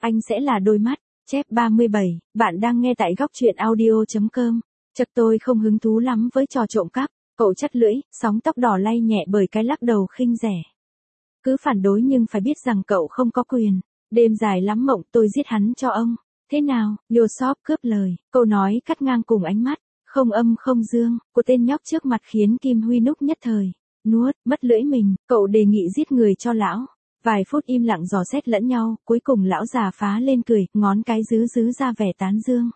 Anh sẽ là đôi mắt. Chép 37, bạn đang nghe tại góc truyện audio.com. Chật tôi không hứng thú lắm với trò trộm cắp. Cậu chắt lưỡi, sóng tóc đỏ lay nhẹ bởi cái lắc đầu khinh rẻ. Cứ phản đối nhưng phải biết rằng cậu không có quyền. Đêm dài lắm mộng tôi giết hắn cho ông. Thế nào, Yosop cướp lời, câu nói cắt ngang cùng ánh mắt, không âm không dương, của tên nhóc trước mặt khiến Kim Huy Núc nhất thời nuốt, mất lưỡi mình, cậu đề nghị giết người cho lão. Vài phút im lặng dò xét lẫn nhau, cuối cùng lão già phá lên cười, ngón cái giữ ra vẻ tán dương.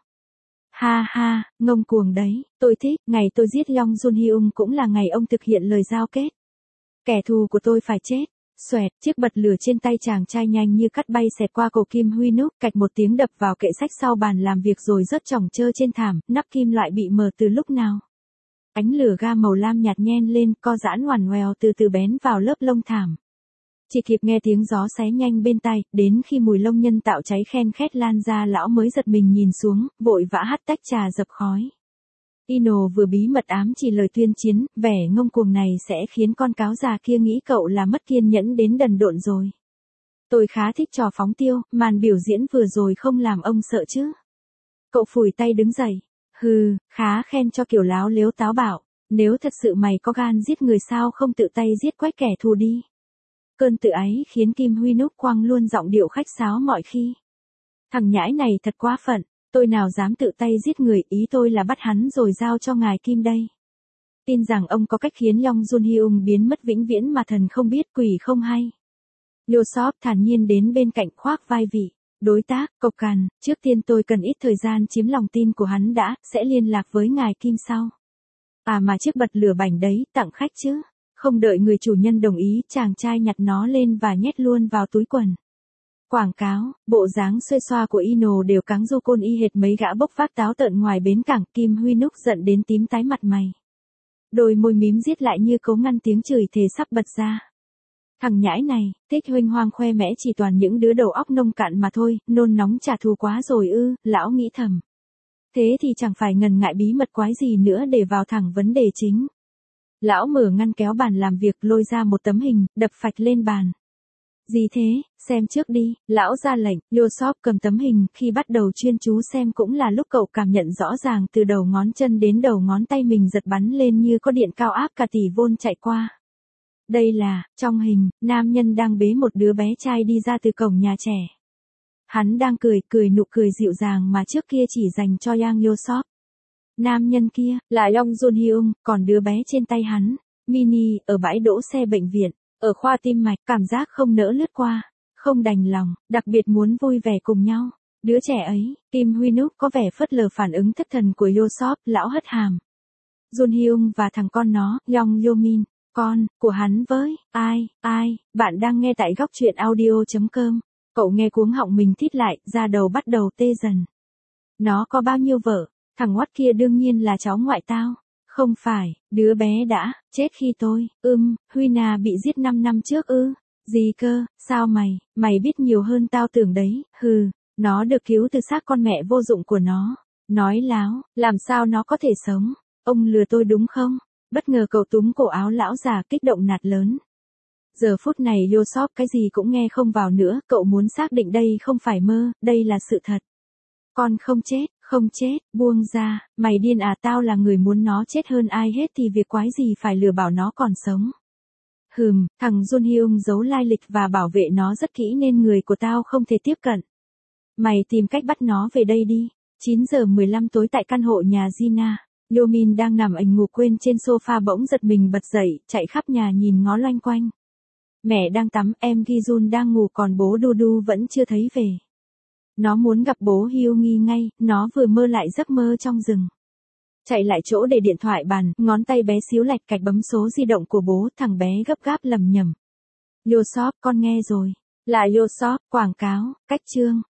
Ha ha, ngông cuồng đấy, tôi thích, ngày tôi giết Yong Jun Hyung cũng là ngày ông thực hiện lời giao kết. Kẻ thù của tôi phải chết. Xoẹt, chiếc bật lửa trên tay chàng trai nhanh như cắt bay xẹt qua cổ Kim Huy Núc, cạch một tiếng đập vào kệ sách sau bàn làm việc rồi rớt chỏng chơ trên thảm, nắp kim loại bị mở từ lúc nào. Ánh lửa ga màu lam nhạt nhen lên, co giãn ngoằn ngoèo từ từ bén vào lớp lông thảm. Chỉ kịp nghe tiếng gió xé nhanh bên tai, đến khi mùi lông nhân tạo cháy khen khét lan ra lão mới giật mình nhìn xuống, vội vã hắt tách trà dập khói. Ino vừa bí mật ám chỉ lời tuyên chiến, vẻ ngông cuồng này sẽ khiến con cáo già kia nghĩ cậu là mất kiên nhẫn đến đần độn rồi. Tôi khá thích trò phóng tiêu, màn biểu diễn vừa rồi không làm ông sợ chứ. Cậu phủi tay đứng dậy. Hừ, khá khen cho kiểu láo lếu táo bạo, nếu thật sự mày có gan giết người sao không tự tay giết quách kẻ thù đi. Cơn tự ái khiến Kim Huy Núc quăng luôn giọng điệu khách sáo mọi khi. Thằng nhãi này thật quá phận. Tôi nào dám tự tay giết người, ý tôi là bắt hắn rồi giao cho ngài Kim đây. Tin rằng ông có cách khiến Yong Jun Hyung biến mất vĩnh viễn mà thần không biết quỷ không hay. Yosop thản nhiên đến bên cạnh khoác vai vị. Đối tác, cộc cằn, trước tiên tôi cần ít thời gian chiếm lòng tin của hắn đã, sẽ liên lạc với ngài Kim sau. À mà chiếc bật lửa bảnh đấy, tặng khách chứ. Không đợi người chủ nhân đồng ý, chàng trai nhặt nó lên và nhét luôn vào túi quần. Quảng cáo, bộ dáng xuê xoa của Ino đều cáng du côn y hệt mấy gã bốc vác táo tợn ngoài bến cảng. Kim Huy Núc giận đến tím tái mặt mày. Đôi môi mím giết lại như cố ngăn tiếng chửi thề sắp bật ra. Thằng nhãi này, thích huênh hoang khoe mẽ chỉ toàn những đứa đầu óc nông cạn mà thôi, nôn nóng trả thù quá rồi ư, lão nghĩ thầm. Thế thì chẳng phải ngần ngại bí mật quái gì nữa để vào thẳng vấn đề chính. Lão mở ngăn kéo bàn làm việc lôi ra một tấm hình, đập phạch lên bàn. Gì thế, xem trước đi, lão ra lệnh, Yosop cầm tấm hình, khi bắt đầu chuyên chú xem cũng là lúc cậu cảm nhận rõ ràng từ đầu ngón chân đến đầu ngón tay mình giật bắn lên như có điện cao áp cả tỷ vôn chạy qua. Đây là, trong hình, nam nhân đang bế một đứa bé trai đi ra từ cổng nhà trẻ. Hắn đang cười nụ cười dịu dàng mà trước kia chỉ dành cho Yang Yosop. Nam nhân kia, là Yong Jun Hyung, còn đứa bé trên tay hắn, Mini, ở bãi đỗ xe bệnh viện. Ở khoa tim mạch, cảm giác không nỡ lướt qua, không đành lòng, đặc biệt muốn vui vẻ cùng nhau. Đứa trẻ ấy, Kim Huy Núc có vẻ phớt lờ phản ứng thất thần của Yosop, lão hất hàm. Jun Hyung và thằng con nó, Yong Yomin, con, của hắn với, ai, bạn đang nghe tại góc truyện audio.com. Cậu nghe cuống họng mình thít lại, da đầu bắt đầu tê dần. Nó có bao nhiêu vợ, thằng ngoắt kia đương nhiên là cháu ngoại tao. Không phải, đứa bé đã chết khi tôi, Huy bị giết 5 năm trước ư, gì cơ, sao mày biết nhiều hơn tao tưởng đấy, nó được cứu từ xác con mẹ vô dụng của nó, nói láo, làm sao nó có thể sống, ông lừa tôi đúng không, bất ngờ cậu túm cổ áo lão già kích động nạt lớn. Giờ phút này Yosop cái gì cũng nghe không vào nữa, cậu muốn xác định đây không phải mơ, đây là sự thật. Con không chết, buông ra, mày điên à, tao là người muốn nó chết hơn ai hết thì việc quái gì phải lừa bảo nó còn sống. Thằng Jun Hyung giấu lai lịch và bảo vệ nó rất kỹ nên người của tao không thể tiếp cận. Mày tìm cách bắt nó về đây đi. 9:15 tối tại căn hộ nhà Gina, Yomin đang nằm ảnh ngủ quên trên sofa bỗng giật mình bật dậy, chạy khắp nhà nhìn ngó loanh quanh. Mẹ đang tắm, em Gijun đang ngủ còn bố Dudu vẫn chưa thấy về. Nó muốn gặp bố Hyungi ngay, nó vừa mơ lại giấc mơ trong rừng. Chạy lại chỗ để điện thoại bàn, ngón tay bé xíu lạch cạch bấm số di động của bố, thằng bé gấp gáp lầm nhầm. Yosop, con nghe rồi. Là Yosop, quảng cáo, cách chương.